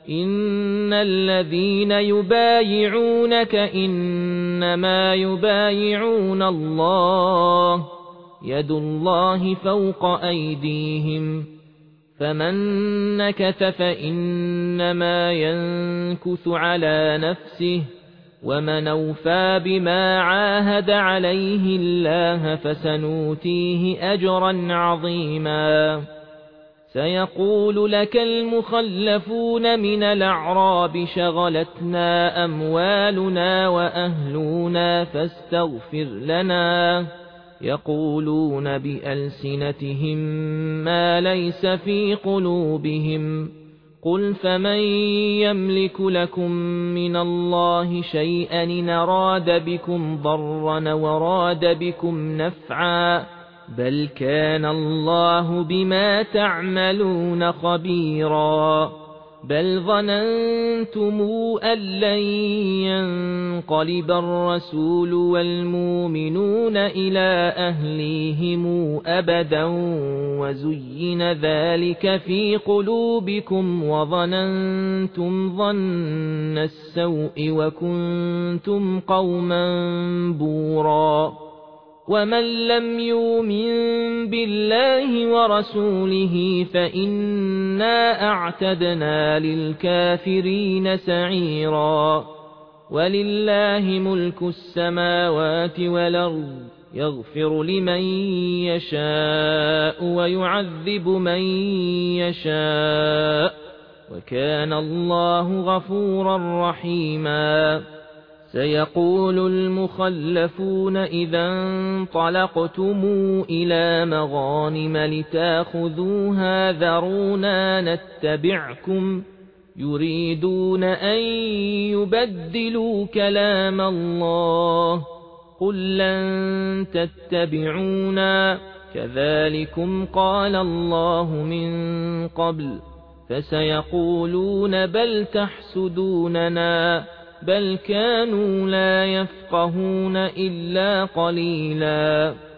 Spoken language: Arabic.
إن الذين يبايعونك إنما يبايعون الله يد الله فوق أيديهم فمن نكث فإنما ينكث على نفسه ومن أوفى بما عاهد عليه الله فسنؤتيه أجرا عظيما سيقول لك المخلفون من الأعراب شغلتنا أموالنا وأهلنا فاستغفر لنا يقولون بألسنتهم ما ليس في قلوبهم قل فمن يملك لكم من الله شيئا إن أراد بكم ضرا وراد بكم نفعا بل كان الله بما تعملون خبيرا بل ظننتم أن لن ينقلب الرسول والمؤمنون إلى أهليهم أبدا وزين ذلك في قلوبكم وظننتم ظن السوء وكنتم قوما بورا ومن لم يؤمن بالله ورسوله فإنا أعتدنا للكافرين سعيرا ولله ملك السماوات والأرض يغفر لمن يشاء ويعذب من يشاء وكان الله غفورا رحيما سيقول المخلفون إذا انطلقتم إلى مغانم لتأخذوها ذرونا نتبعكم يريدون أن يبدلوا كلام الله قل لن تتبعونا كذلكم قال الله من قبل فسيقولون بل تحسدوننا بل كانوا لا يفقهون إلا قليلا